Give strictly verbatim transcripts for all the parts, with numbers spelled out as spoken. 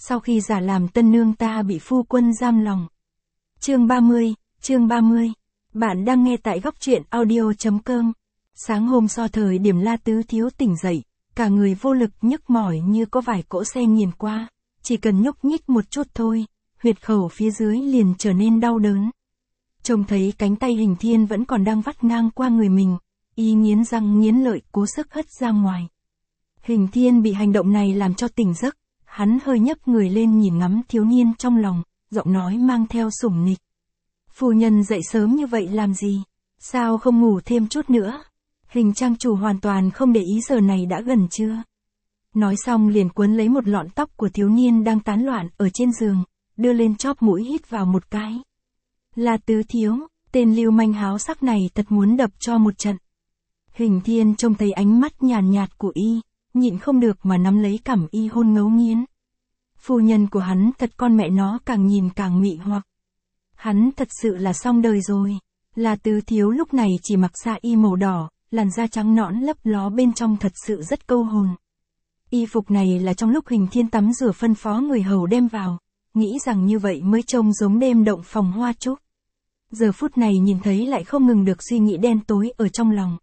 sau khi giả làm tân nương ta bị phu quân giam lòng. Chương ba mươi, chương ba mươi. Bạn đang nghe tại góc truyện audio chấm com. Sáng hôm sau thời điểm La Tứ Thiếu tỉnh dậy, cả người vô lực nhức mỏi như có vài cỗ xe nghiền qua, chỉ cần nhúc nhích một chút thôi, huyệt khẩu phía dưới liền trở nên đau đớn. Trông thấy cánh tay Hình Thiên vẫn còn đang vắt ngang qua người mình, y nghiến răng nghiến lợi cố sức hất ra ngoài. Hình Thiên bị hành động này làm cho tỉnh giấc, hắn hơi nhấc người lên nhìn ngắm thiếu niên trong lòng, giọng nói mang theo sủng nịch. Phu nhân dậy sớm như vậy làm gì? Sao không ngủ thêm chút nữa? Hình trang chủ hoàn toàn không để ý giờ này đã gần trưa. Nói xong liền cuốn lấy một lọn tóc của thiếu niên đang tán loạn ở trên giường, đưa lên chóp mũi hít vào một cái. La Tứ Thiếu, tên lưu manh háo sắc này thật muốn đập cho một trận. Hình Thiên trông thấy ánh mắt nhàn nhạt của y, nhịn không được mà nắm lấy cằm y hôn ngấu nghiến. Phu nhân của hắn thật con mẹ nó càng nhìn càng mị hoặc. Hắn thật sự là xong đời rồi. La Tứ Thiếu lúc này chỉ mặc sa y màu đỏ, làn da trắng nõn lấp ló bên trong thật sự rất câu hồn. Y phục này là trong lúc Hình Thiên tắm rửa phân phó người hầu đem vào, nghĩ rằng như vậy mới trông giống đêm động phòng hoa trúc. Giờ phút này nhìn thấy lại không ngừng được suy nghĩ đen tối ở trong lòng.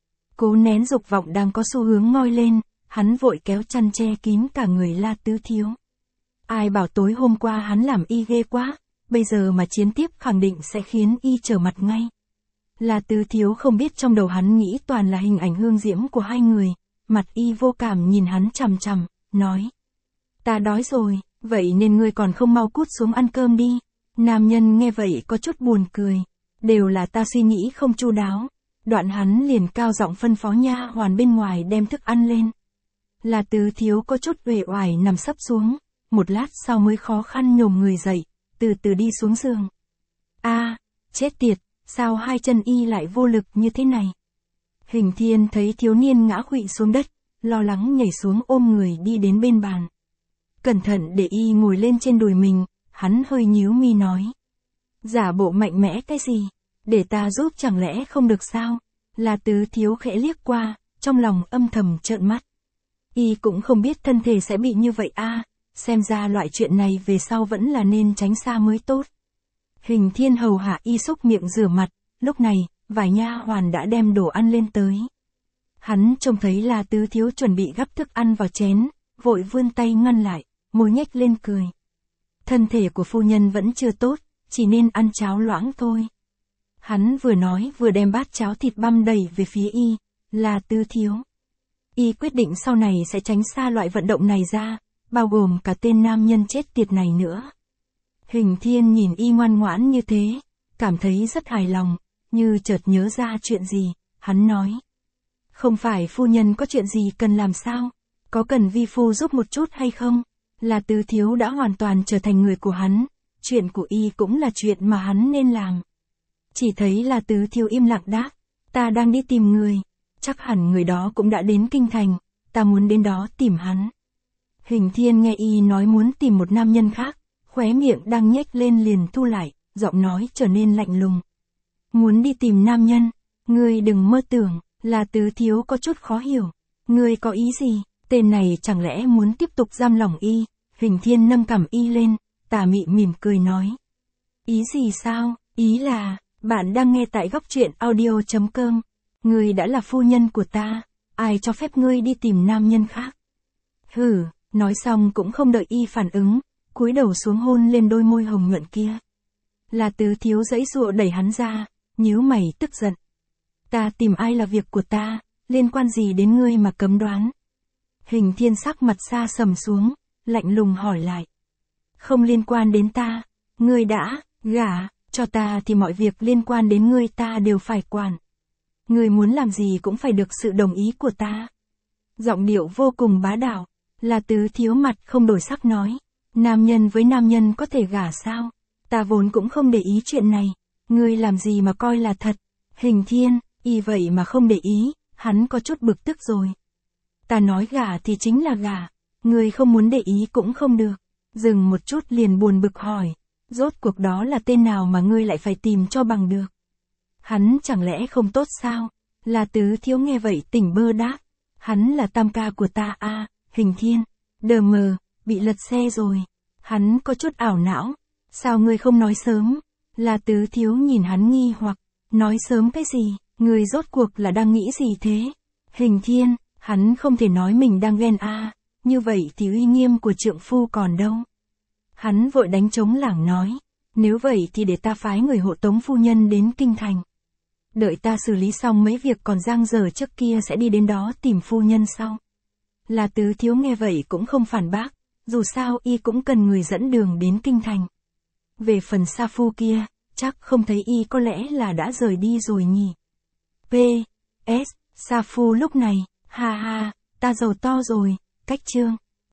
Cố nén dục vọng đang có xu hướng ngoi lên, hắn vội kéo chăn che kín cả người La Tứ Thiếu. Ai bảo tối hôm qua hắn làm y ghê quá, bây giờ mà chiến tiếp khẳng định sẽ khiến y trở mặt ngay. La Tứ Thiếu không biết trong đầu hắn nghĩ toàn là hình ảnh hương diễm của hai người, mặt y vô cảm nhìn hắn chằm chằm, nói. Ta đói rồi, vậy nên ngươi còn không mau cút xuống ăn cơm đi. Nam nhân nghe vậy có chút buồn cười, đều là ta suy nghĩ không chu đáo. Đoạn hắn liền cao giọng phân phó nha hoàn bên ngoài đem thức ăn lên. La Tứ Thiếu có chút uể oải nằm sấp xuống, một lát sau mới khó khăn nhổm người dậy, từ từ đi xuống giường. A, chết tiệt, sao hai chân y lại vô lực như thế này? Hình Thiên thấy thiếu niên ngã khuỵu xuống đất, lo lắng nhảy xuống ôm người đi đến bên bàn. Cẩn thận để y ngồi lên trên đùi mình, hắn hơi nhíu mi nói. Giả bộ mạnh mẽ cái gì? Để ta giúp chẳng lẽ không được sao? La Tứ Thiếu khẽ liếc qua, trong lòng âm thầm trợn mắt. Y cũng không biết thân thể sẽ bị như vậy a, xem ra loại chuyện này về sau vẫn là nên tránh xa mới tốt. Hình Thiên hầu hạ y xúc miệng rửa mặt, lúc này, vài nha hoàn đã đem đồ ăn lên tới. Hắn trông thấy La Tứ Thiếu chuẩn bị gắp thức ăn vào chén, vội vươn tay ngăn lại, môi nhếch lên cười. Thân thể của phu nhân vẫn chưa tốt, chỉ nên ăn cháo loãng thôi. Hắn vừa nói vừa đem bát cháo thịt băm đẩy về phía y, La Tứ Thiếu. Y quyết định sau này sẽ tránh xa loại vận động này ra, bao gồm cả tên nam nhân chết tiệt này nữa. Hình Thiên nhìn y ngoan ngoãn như thế, cảm thấy rất hài lòng, như chợt nhớ ra chuyện gì, hắn nói. Không phải phu nhân có chuyện gì cần làm sao, có cần vi phu giúp một chút hay không? La Tứ Thiếu đã hoàn toàn trở thành người của hắn, chuyện của y cũng là chuyện mà hắn nên làm. Chỉ thấy La Tứ Thiếu im lặng đáp, ta đang đi tìm người, chắc hẳn người đó cũng đã đến kinh thành, ta muốn đến đó tìm hắn. Hình Thiên nghe y nói muốn tìm một nam nhân khác, khóe miệng đang nhếch lên liền thu lại, giọng nói trở nên lạnh lùng. Muốn đi tìm nam nhân, ngươi đừng mơ tưởng. La Tứ Thiếu có chút khó hiểu, ngươi có ý gì, tên này chẳng lẽ muốn tiếp tục giam lỏng y? Hình Thiên nâng cằm y lên, tà mị mỉm cười nói. Ý gì sao, ý là, bạn đang nghe tại góc truyện audio chấm com, ngươi đã là phu nhân của ta, ai cho phép ngươi đi tìm nam nhân khác? Hừ, nói xong cũng không đợi y phản ứng, cúi đầu xuống hôn lên đôi môi hồng nhuận kia. La Tứ Thiếu giãy giụa đẩy hắn ra, nhíu mày tức giận. Ta tìm ai là việc của ta, liên quan gì đến ngươi mà cấm đoán? Hình Thiên sắc mặt xa sầm xuống, lạnh lùng hỏi lại. Không liên quan đến ta, ngươi đã gả cho ta thì mọi việc liên quan đến ngươi ta đều phải quản. Ngươi muốn làm gì cũng phải được sự đồng ý của ta. Giọng điệu vô cùng bá đạo, La Tứ Thiếu mặt không đổi sắc nói. Nam nhân với nam nhân có thể gả sao? Ta vốn cũng không để ý chuyện này, ngươi làm gì mà coi là thật? Hình Thiên, y vậy mà không để ý, hắn có chút bực tức rồi. Ta nói gả thì chính là gả, ngươi không muốn để ý cũng không được. Dừng một chút liền buồn bực hỏi, rốt cuộc đó là tên nào mà ngươi lại phải tìm cho bằng được? Hắn chẳng lẽ không tốt sao? La Tứ Thiếu nghe vậy tỉnh bơ đáp, hắn là tam ca của ta a. Hình Thiên, đờ mờ, bị lật xe rồi, Hắn có chút ảo não. Sao ngươi không nói sớm? La Tứ Thiếu nhìn hắn nghi hoặc. Nói sớm cái gì? Ngươi rốt cuộc là đang nghĩ gì thế? Hình Thiên, hắn không thể nói mình đang ghen a, à, như vậy thì uy nghiêm của trượng phu còn đâu. Hắn vội đánh trống lảng nói. Nếu vậy thì để ta phái người hộ tống phu nhân đến kinh thành. Đợi ta xử lý xong mấy việc còn dang dở trước kia sẽ đi đến đó tìm phu nhân sau. La Tứ Thiếu nghe vậy cũng không phản bác, dù sao y cũng cần người dẫn đường đến kinh thành. Về phần Sa Phu kia, chắc không thấy y có lẽ là đã rời đi rồi nhỉ. P. S. Sa Phu lúc này, ha ha, ta giàu to rồi, cách chương.